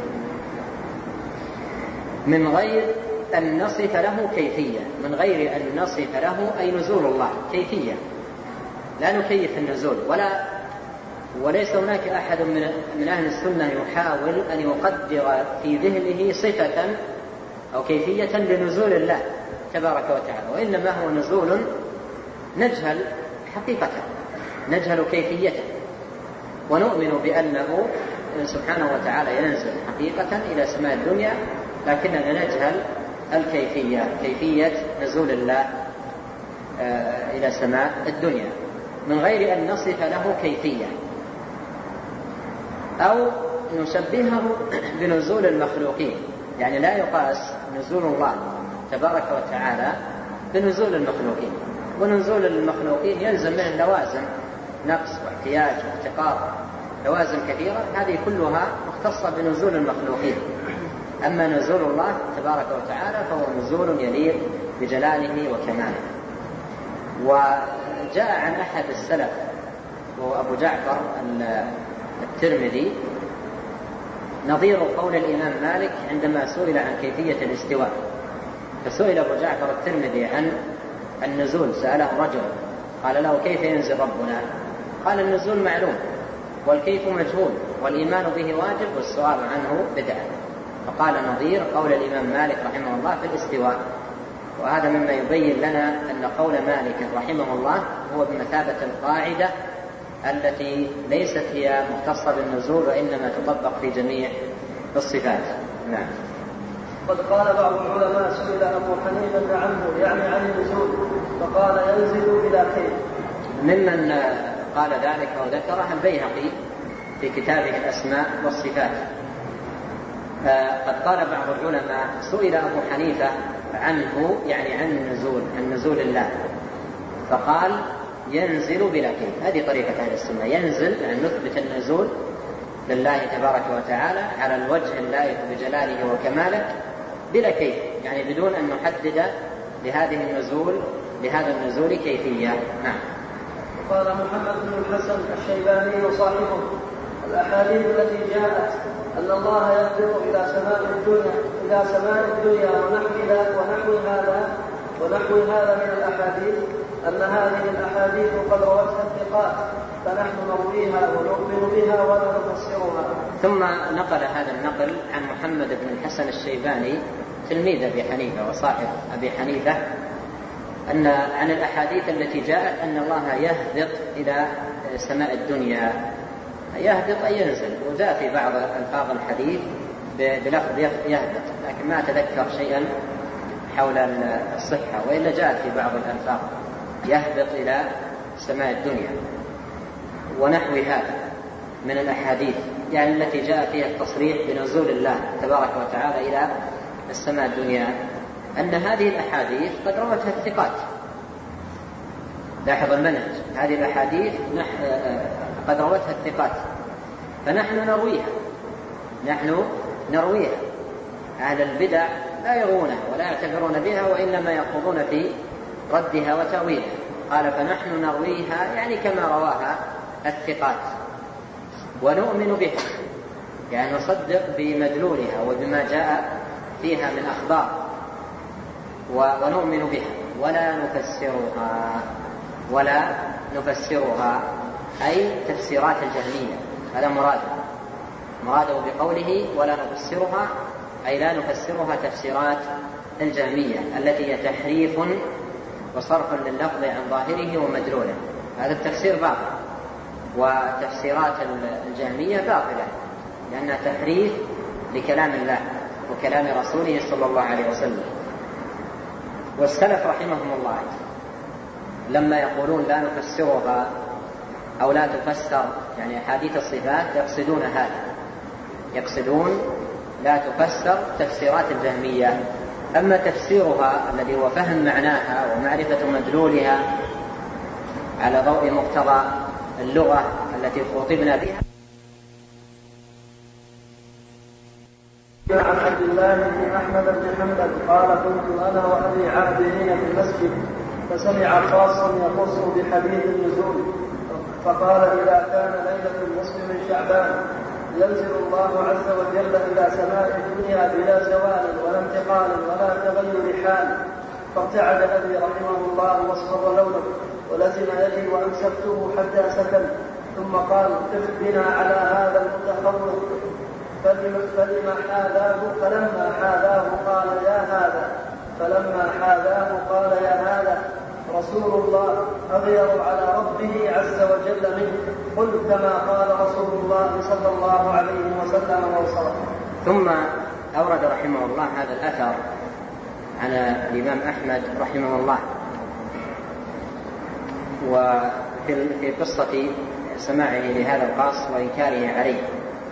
من غير أن نصف له كيفية، من غير أن نصف له أي نزول الله كيفية، لا نكيف النزول، ولا وليس هناك أحد من أهل السنة يحاول أن يقدر في ذهنه صفة أو كيفية لنزول الله تبارك وتعالى، وإنما هو نزول نجهل حقيقته، نجهل كيفيته، ونؤمن بأنه سبحانه وتعالى ينزل حقيقة إلى سماء الدنيا، لكننا نجهل الكيفية، كيفية نزول الله إلى سماء الدنيا من غير أن نصف له كيفية أو نشبهه بنزول المخلوقين. يعني لا يقاس نزول الله تبارك وتعالى بنزول المخلوقين، ونزول المخلوقين يلزم منه لوازم نقص واحتياج وافتقار، لوازم كثيرة، هذه كلها مختصة بنزول المخلوقين. أما نزول الله تبارك وتعالى فهو نزول يليق بجلاله وكماله. وجاء عن أحد السلف وهو أبو جعفر الترمذي نظير قول الإمام مالك عندما سئل عن كيفية الاستواء، فسئل أبو جعفر الترمذي عن النزول، سأله رجل قال له كيف ينزل ربنا؟ قال النزول معلوم والكيف مجهول والإيمان به واجب والسؤال عنه بدعة. فقال نظير قول الإمام مالك رحمه الله في الاستواء. وهذا مما يبين لنا أن قول مالك رحمه الله هو بمثابة القاعدة التي ليست هي مختصة بالنزول وإنما تطبق في جميع الصفات. نعم.
قد قال بعض العلماء سئل أبو حنيفة عنه يعني عن النزول فقال ينزل بلا كيف.
ممن قال ذلك وذكره البيهقي في كتابه الأسماء والصفات. قد قال بعض العلماء سئل أبو حنيفة عنه يعني عن النزول، عن نزول الله، فقال ينزل بلا كيف. هذه طريقة أهل السنة، ينزل يعني نثبت النزول لله تبارك وتعالى على الوجه اللائق بجلاله وكماله بلا كيف، يعني بدون أن نحدد لهذه النزول لهذا النزول كيفية. نعم.
قال محمد بن الحسن الشيباني وصاحبه الأحاديث التي جاءت أن الله يهبط إلى سماء الدنيا إلى سماء الدنيا ونحو ونحو هذا ونحو هذا من الأحاديث أن هذه الأحاديث قد روتها الثقات فنحن نرويها ونؤمن بها ولا نفسرها.
ثم نقل هذا النقل عن محمد بن الحسن الشيباني تلميذ أبي حنيفة وصاحب أبي حنيفة أن عن الأحاديث التي جاءت أن الله يهبط إلى سماء الدنيا، يهبط أي ينزل، وجاء في بعض ألفاظ الحديث بلفظ يهبط، لكن ما أتذكر شيئا حول الصحة، وإلا جاءت في بعض الألفاظ يهبط إلى سماء الدنيا ونحو هذا من الأحاديث يعني التي جاء فيها التصريح بنزول الله تبارك وتعالى إلى السماء الدنيا، أن هذه الأحاديث قد روتها الثقات لاحظ المنهج، هذه الأحاديث قد روتها الثقات فنحن نرويها نحن نرويها أهل البدع لا يروونها ولا يعتبرون بها وإنما يخوضون في ردها وتأويلها. قال فنحن نرويها يعني كما رواها الثقات ونؤمن بها، يعني نصدق بمدلولها وبما جاء فيها من أخبار ونؤمن بها ولا نفسرها ولا نفسرها أي تفسيرات الجهمية. هذا مراده مراده بقوله ولا نفسرها أي لا نفسرها تفسيرات الجهمية التي هي تحريف وصرف لللفظ عن ظاهره ومدلوله. هذا التفسير باطل، وتفسيرات الجهمية باطلة لأنها تحريف لكلام الله وكلام رسوله صلى الله عليه وسلم. والسلف رحمهم الله لما يقولون لا نفسرها أو لا تفسر يعني أحاديث الصفات يقصدون هذا، يقصدون لا تفسر تفسيرات الجهمية. أما تفسيرها الذي هو فهم معناها ومعرفة مدلولها على ضوء مقتضى اللغة التي خاطبنا بها.
عن عبد الله بن أحمد بن حنبل قال كنت أنا وأبي عابدين في المسجد فسمع خاصا يخص بحديث النزول فقال إذا كان ليلة النصف من شعبان ينزل الله عز وجل إلى سماء الدنيا بلا زوال ولا انتقال ولا تغير حال. فارتعد أبي رحمه الله واصفر لونه ولزم يدي وأمسكته حتى سكن ثم قال قف بنا على هذا المتخوف فلما حاذاه فلما حاذاه قال يا هذا فلما حاذاه قال يا هذا رسول الله أغير على ربه عز وجل منه قل كما قال رسول الله صلى الله عليه وسلم وصلى.
ثم أورد رحمه الله هذا الأثر عن الإمام أحمد رحمه الله وفي قصة سماعه لهذا القاص وإنكاره عليه.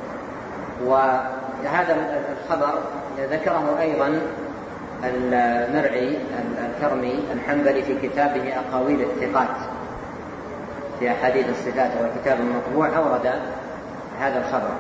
وهذا الخبر ذكره أيضا المرعي الكرمي الحنبلي في كتابه أقاويل الثقات في أحاديث الصفات والكتاب المطبوع أورد هذا الخبر.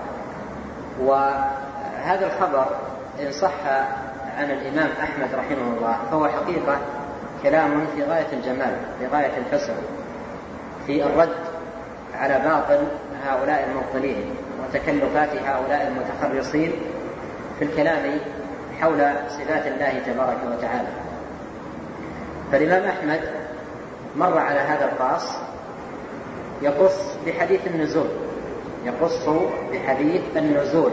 وهذا الخبر إن صح عن الإمام أحمد رحمه الله فهو حقيقة كلام في غاية الجمال في غاية الحسن في الرد على باطل هؤلاء المبطلين وتكلفات هؤلاء المتخرصين في الكلام حول صفات الله تبارك وتعالى. فالإمام أحمد مر على هذا القاص يقص بحديث النزول يقص بحديث النزول.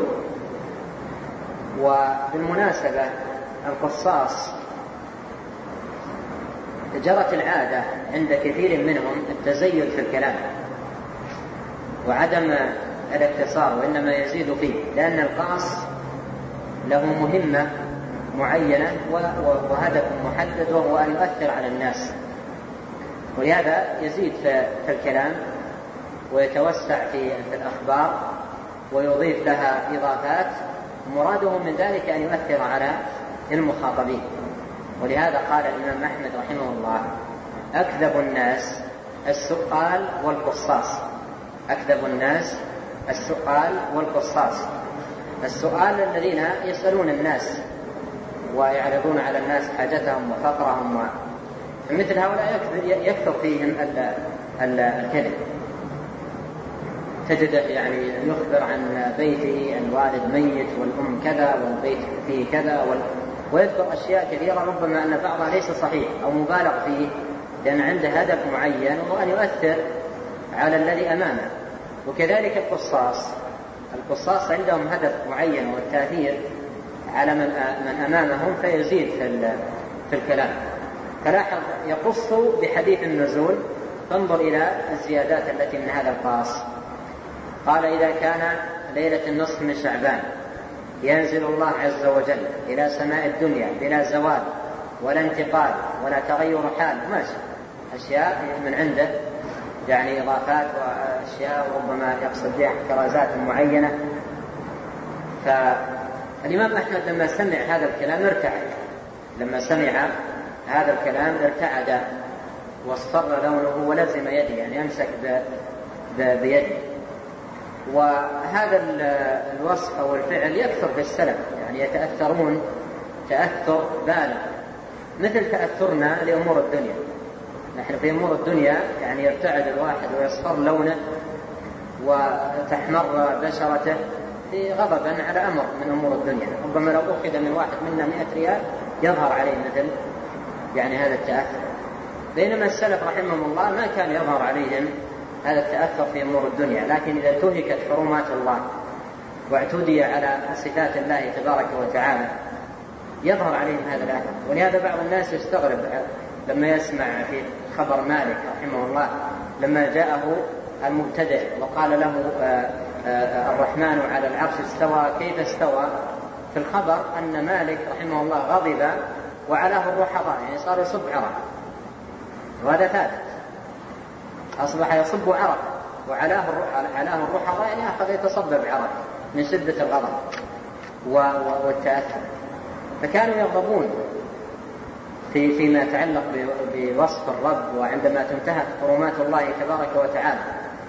وبالمناسبة القصاص جرت العادة عند كثير منهم التزيد في الكلام وعدم الاقتصار وإنما يزيد فيه، لأن القاص له مهمة معينة وهدف محدد وهو أن يؤثر على الناس، ولهذا يزيد في الكلام ويتوسع في الأخبار ويضيف لها إضافات مراده من ذلك أن يؤثر على المخاطبين. ولهذا قال الإمام أحمد رحمه الله أكذب الناس السؤال والقصاص أكذب الناس السؤال والقصاص. السؤال الذين يسألون الناس ويعرضون على الناس حاجتهم وفقرهم مثل هؤلاء يكثر فيهم الكذب. تجده يعني يخبر عن بيته الوالد ميت والأم كذا والبيت فيه كذا وال... ويذكر أشياء كثيرة ربما أن بعضها ليس صحيح أو مبالغ فيه لأن عنده هدف معين وهو أن يؤثر على الذي أمامه. وكذلك القصاص القصاص عندهم هدف معين والتأثير على من أمامهم فيزيد في الكلام. فلاحظ يقص بحديث النزول فانظر إلى الزيادات التي من هذا القاص. قال إذا كان ليلة النصف من شعبان ينزل الله عز وجل إلى سماء الدنيا بلا زوال ولا انتقال ولا تغير حال ماشي أشياء من عنده يعني إضافات وأشياء وربما يقصد بها احترازات معينة. فالإمام أحمد لما سمع هذا الكلام ارتعد لما سمع هذا الكلام ارتعد واصفر لونه ولزم يدي، يعني يمسك بيده. وهذا الوصف أو الفعل يكثر في السلف، يعني يتأثرون تأثر بالغ مثل تأثرنا لأمور الدنيا. نحن في أمور الدنيا يعني يرتعد الواحد ويصفر لونه وتحمر بشرته في غضبا على أمر من أمور الدنيا. ربما لو أخذ من واحد منا مئة ريال يظهر عليه مثل يعني هذا التأثر، بينما السلف رحمهم الله ما كان يظهر عليهم هذا التأثر في أمور الدنيا. لكن إذا انتهكت حرمات الله واعتدي على صفات الله تبارك وتعالى يظهر عليهم هذا الأثر. ولهذا بعض الناس يستغرب لما يسمع في خبر مالك رحمه الله لما جاءه المبتدع وقال له الرحمن على العرش استوى، كيف استوى؟ في الخبر أن مالك رحمه الله غضب وعلاه الرحضاء، يعني صار يصب عرق، وهذا ثابت، أصبح يصب عرق وعلاه الرحضاء، يعني أخذ يتصبب عرق من شدة الغضب والتأثر. فكانوا يغضبون في فيما يتعلق بوصف الرب وعندما تنتهك حرمات الله تبارك وتعالى.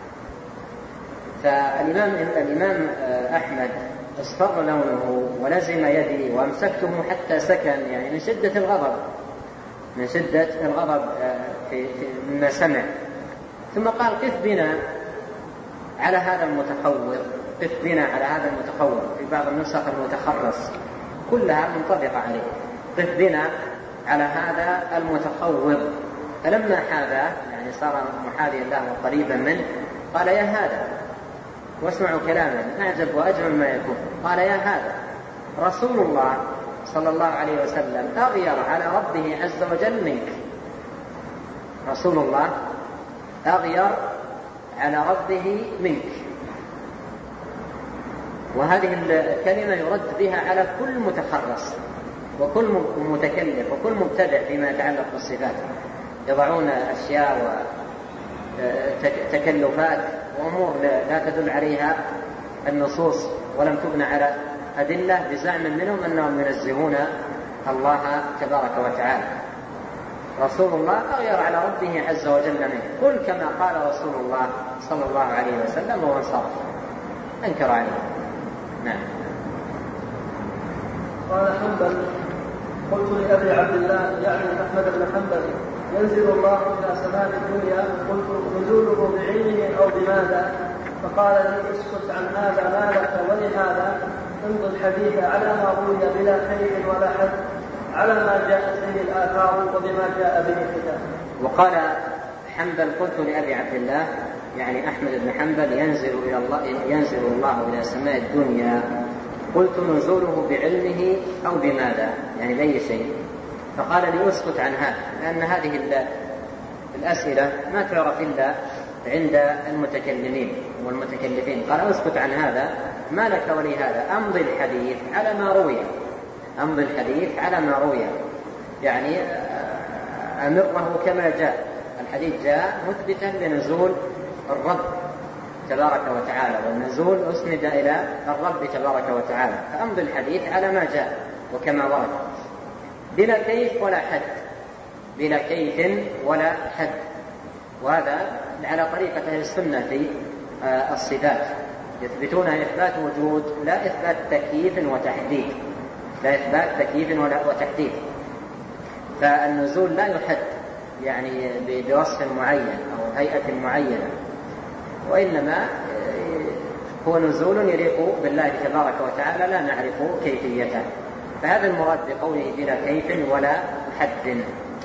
فالإمام الإمام أحمد اصفر لونه ولزم يدي وامسكته حتى سكن، يعني من شدة الغضب من شدة الغضب في مما سمع. ثم قال قف بنا على هذا المتخوض، قف بنا على هذا المتخوض، في بعض النسخ المتخرص كلها منطبقة عليه، قف بنا على هذا المتخوض. فلما حاذاه يعني صار محاذيا له وقريبا منه قال يا هذا، واسمعوا كلاما أعجب وأجمل ما يكون، قال يا هذا رسول الله صلى الله عليه وسلم أغير على ربه عز وجل منك. رسول الله أغير على ربه منك. وهذه الكلمة يرد بها على كل متخرص وكل متكلف وكل مبتدع فيما يتعلق بالصفات، يضعون أشياء وتكلفات وأمور لا تدل عليها النصوص ولم تبنى على أدلة بزعم منهم أنهم ينزهون الله تبارك وتعالى. رسول الله أغير على ربه عز وجل منه، قل كما قال رسول الله صلى الله عليه وسلم وانصرف، أنكر عليه. نعم.
قال حنبل قلت لأبي عبد الله يعني أحمد بن حنبل ينزل الله إلى سماء الدنيا، قلت نزوله بعلمه أو بماذا؟ فقال لي اسكت عن هذا ما لك ولهذا، امض الحديث على ما روي بلا كيف ولا حد، على ما جاءت به الآثار وبما جاء به الكتاب.
وقال حنبل قلت لأبي عبد الله يعني أحمد بن حنبل ينزل إلى الله ينزل الله إلى سماء الدنيا، قلت نزوله بعلمه أو بماذا، يعني بأي شيء؟ فقال لي اسكت عن هذا، لأن هذه الأسئلة ما تعرف إلا عند المتكلمين والمتكلفين. قال اسكت عن هذا ما لك ولهذا، أمضي الحديث على ما روي، أمضي الحديث على ما روي، يعني أمره كما جاء. الحديث جاء مثبتا لنزول الرب تبارك وتعالى، والنزول أسند إلى الرب تبارك وتعالى، فأمضي الحديث على ما جاء وكما ورد بلا كيف ولا حد، بلا كيف ولا حد. وهذا على طريقة أهل السنة في الصفات، يثبتون إثبات وجود لا إثبات تكييف وتحديد، لا إثبات تكييف ولا وتحديد. فالنزول لا يحد يعني بوصف معين أو هيئة معينة، وإنما هو نزول يليق بالله تبارك وتعالى لا نعرف كيفيته. فهذا المراد بقوله بلا كيف ولا حد،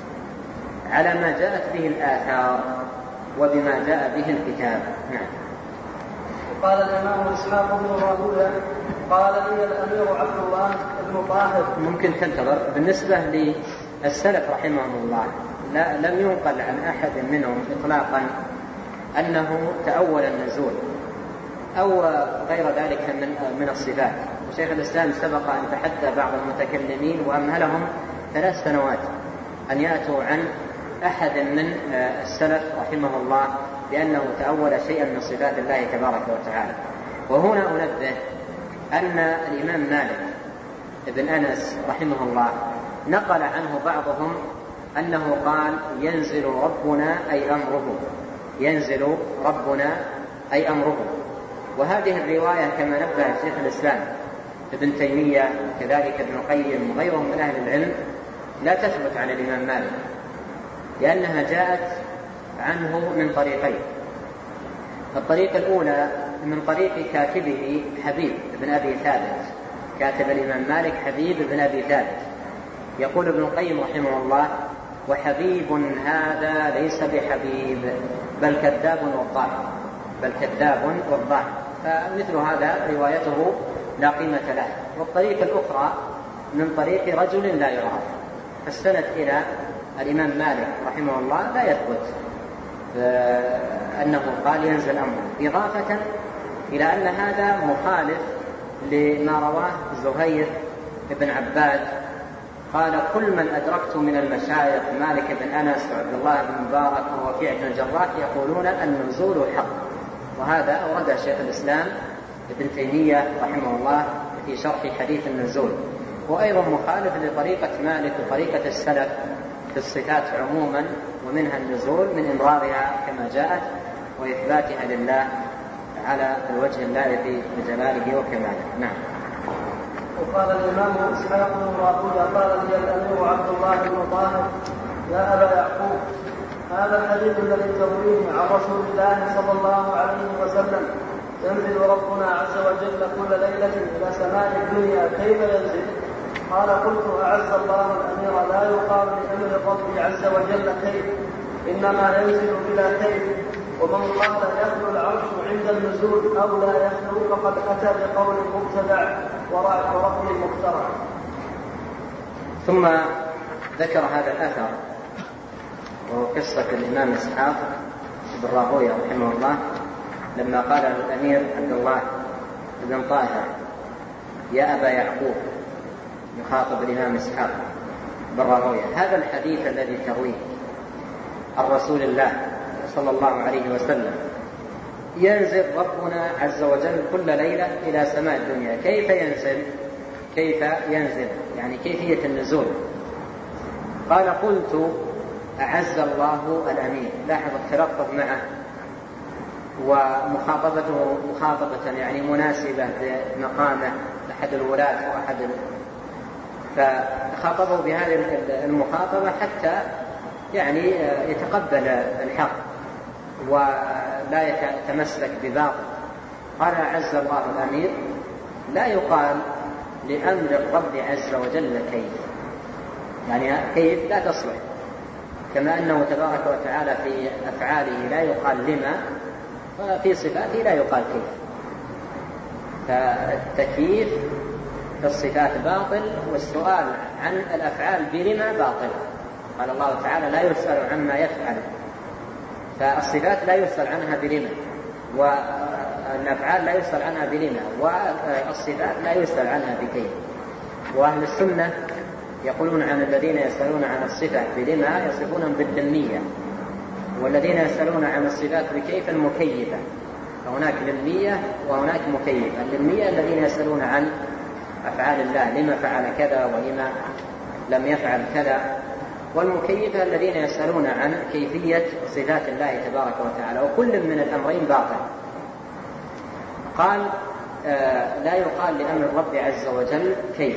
على ما جاءت به الآثار وبما جاء به الكتاب. نعم.
وقال الإمام إسحاق بن راهويه قال لي الأمير عبد الله بن طاهر.
ممكن تنتظر. بالنسبة للسلف رحمهم الله لا لم ينقل عن أحد منهم إطلاقا أنه تأول النزول أو غير ذلك من من الصفات. وشيخ الإسلام سبق أن تحدى بعض المتكلمين وأمهلهم ثلاث سنوات أن يأتوا عن أحد من السلف رحمه الله بأنه تأول شيئا من صفات الله تبارك وتعالى. وهنا أنبه أن الإمام مالك ابن أنس رحمه الله نقل عنه بعضهم أنه قال ينزل ربنا أي أمره، ينزل ربنا أي أمره. وهذه الرواية كما نبه شيخ الإسلام ابن تيمية كذلك ابن القيم وغيرهم من أهل العلم لا تثبت عن الإمام مالك، لأنها جاءت عنه من طريقين. الطريقة الأولى من طريق كاتبه حبيب بن أبي ثابت، كاتب الإمام مالك حبيب بن أبي ثابت. يقول ابن القيم رحمه الله: وحبيب هذا ليس بحبيب بل كذاب وضاع، بل كذاب وضاع. فمثل هذا روايته لا قيمة له. والطريقة الأخرى من طريق رجل لا يعرف، السند إلى الإمام مالك رحمه الله لا يثبت أنه قال ينزل أمره، إضافة إلى أن هذا مخالف لما رواه زهير بن عباد قال: كل من أدركت من المشايخ مالك بن أنس وعبد الله بن مبارك ووكيع بن الجراح يقولون النزول حق. وهذا أورد شيخ الإسلام ابن تيمية رحمه الله في شرح حديث النزول. وأيضا مخالف لطريقة مالك وطريقة السلف في الصفات عموما، ومنها النزول من إمرارها كما جاءت وإثباتها لله على الوجه اللائق بجلاله وكماله. نعم.
وقال الإمام إسحاق بن راهويه قال لي الأمير عبد الله بن طاهر: يا أبا يعقوب، هذا الحديث الذي ترويه عن رسول الله صلى الله عليه وسلم ينزل ربنا عز وجل كل ليلة إلى سماء الدنيا، كيف ينزل؟ قال: قلت: أعز الله الأمير، لا يقال لأمر الرب عز وجل كيف، إنما ينزل بلا كيف. ومن قال يخلو العرش عند النزول أو لا يخلو فقد أتى بقول مبتدع ورأي مخترع.
ثم ذكر هذا الأثر وهو قصة الإمام إسحاق بن راهويه رحمه الله لما قال الأمير عبد الله بن طاهر: يا أبا يعقوب، يخاطب الإمام إسحاق بن راهويه: هذا الحديث الذي ترويه عن رسول الله صلى الله عليه وسلم ينزل ربنا عز وجل كل ليلة إلى سماء الدنيا، كيف ينزل؟ كيف ينزل يعني كيفية النزول؟ قال: قلت: أعز الله الأمير. لاحظ التلطف معه ومخاطبته مخاطبة يعني مناسبة لمقامه، أحد الولاة وأحد ال... فخاطبه بهذه المخاطبة حتى يعني يتقبل الحق ولا يتمسك بباطل. قال: أعز الله الأمير، لا يقال لأمر الرب عز وجل كيف، يعني كيف لا تصلح، كما أنه تبارك وتعالى في أفعاله لا يقال لما، وفي صفاته لا يقال كيف. فالتكييف في الصفات باطل، والسؤال عن الأفعال بلما باطل. قال الله تعالى: لا يسأل عما يفعل، فالصفات لا يسأل عنها بلما، والأفعال لا يسأل عنها بلما، والصفات لا يسأل عنها بكيف. وأهل السنة يقولون عن الذين يسألون عن الصفات بلما يصفونهم باللمية، والذين يسألون عن الصفات بكيف المكيفة. فهناك لمية وهناك مكيفة. اللمية الذين يسألون عن أفعال الله، لما فعل كذا ولما لم يفعل كذا، والمكيفة الذين يسألون عن كيفية صفات الله تبارك وتعالى، وكل من الأمرين باطل. قال: آه لا يقال لأمر الرب عز وجل كيف،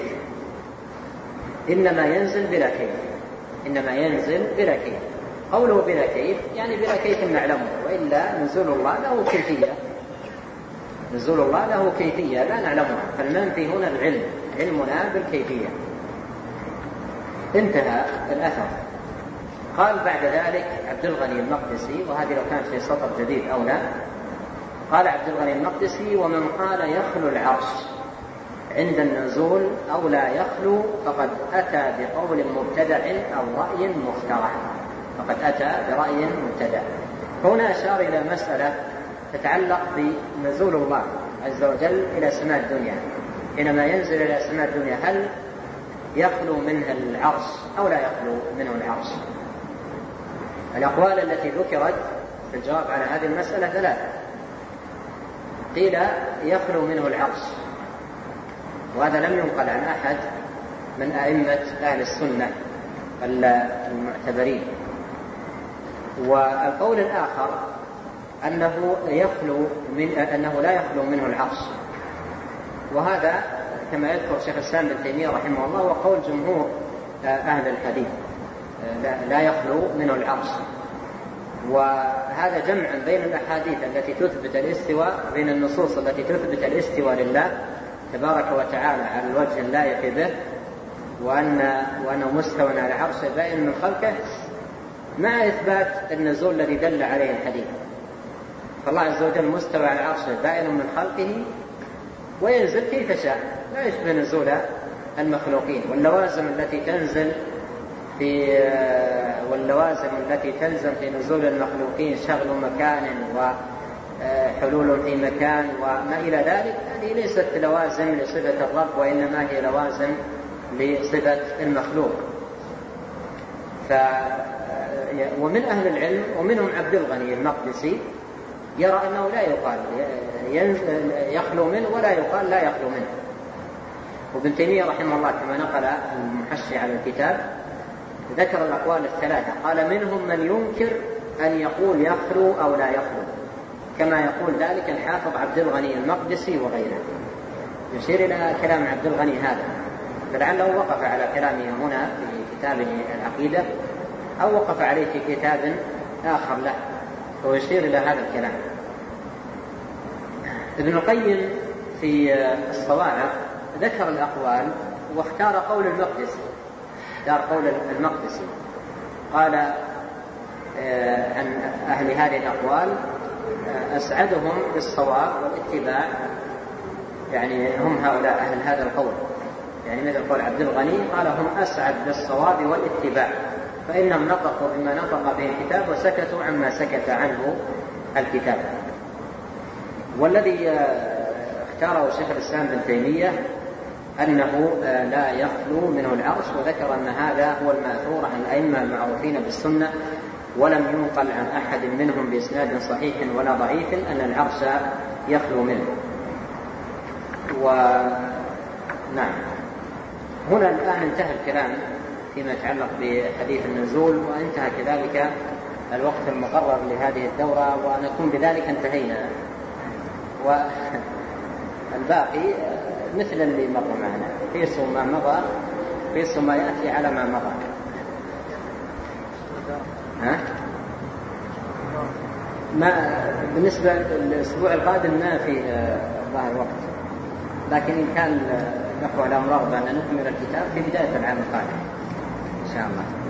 إنما ينزل بلا كيف، إنما ينزل بلا كيف. قوله بلا كيف يعني بلا كيف نعلمه، وإلا نزول الله له كيفية، نزول الله له كيفية لا نعلمها، فالمنفي هنا العلم، علمنا بالكيفية. انتهى الأثر. قال بعد ذلك عبد الغني المقدسي، وهذه لو كانت في سطر جديد أو لا، قال عبد الغني المقدسي: ومن قال يخلو العرش عند النزول أو لا يخلو فقد أتى بقول مبتدع أو رأي مخترع، فقد أتى برأي مبتدع. هنا أشار إلى مسألة تتعلق بنزول الله عز وجل إلى سماء الدنيا. حينما ينزل إلى سماء الدنيا هل يخلو منها العرش أو لا يخلو منه العرش؟ الأقوال التي ذكرت في الجواب على هذه المسألة ثلاثة. قيل يخلو منه العرش، وهذا لم ينقل عن أحد من أئمة أهل السنة المعتبرين. والقول الآخر أنه يخلو من أنه لا يخلو منه العرش، وهذا كما يذكر شيخ الإسلام ابن تيمية رحمه الله وقول جمهور أهل الحديث لا يخلو منه العرش. وهذا جمع بين الأحاديث التي تثبت الاستواء، بين النصوص التي تثبت الاستواء لله تبارك وتعالى على الوجه اللائق به، وأن وأنه مستوى على عرشه بائن من خلقه، مع إثبات النزول الذي دل عليه الحديث. فالله عز وجل مستوى على عرشه بائن من خلقه وينزل كيف شاء، لا يشبه نزول المخلوقين. واللوازم التي تنزل في واللوازم التي تلزم في نزول المخلوقين شغل مكان وحلول في مكان وما إلى ذلك، هذه ليست لوازم لصفة الرب، وإنما هي لوازم لصفة المخلوق. ف ومن أهل العلم ومنهم عبد الغني المقدسي يرى أنه لا يقال يخلو منه ولا يقال لا يخلو منه. وابن تيمية رحمه الله كما نقل المحشي على الكتاب ذكر الأقوال الثلاثة، قال منهم من ينكر أن يقول يخلو أو لا يخلو، كما يقول ذلك الحافظ عبد الغني المقدسي وغيره. يشير إلى كلام عبد الغني هذا، فلعله وقف على كلامه هنا في كتابه العقيدة أو وقف عليه في كتاب آخر له، ويشير إلى هذا الكلام. ابن القيم في الصواعق ذكر الأقوال واختار قول المقدسي، اختار قول المقدسي قال عن أهل هذه الأقوال أسعدهم بالصواب والاتباع، يعني هم هؤلاء أهل هذا القول، يعني مثل قول عبد الغني قال هم أسعد بالصواب والاتباع، فإنهم نطقوا بما نطق به الكتاب وسكتوا عما سكت عنه الكتاب. والذي اختاره شيخ الإسلام ابن تيمية أنه لا يخلو منه العرش، وذكر أن هذا هو المأثور عن الأئمة المعروفين بالسنة، ولم ينقل عن أحد منهم بإسناد صحيح ولا ضعيف أن العرش يخلو منه. ونعم، هنا الآن انتهى الكلام فيما يتعلق بحديث النزول، وانتهى كذلك الوقت المقرر لهذه الدورة، ونكون بذلك انتهينا. والباقي مثل اللي مر معنا، قيسوا ما مضى قيسوا ما يأتي على ما مضى. ها؟ ما بالنسبة للأسبوع القادم ما في ظاهر وقت، لكن إن كان نقوى على أمر أن نكمل الكتاب في بداية العام القادم إن شاء الله.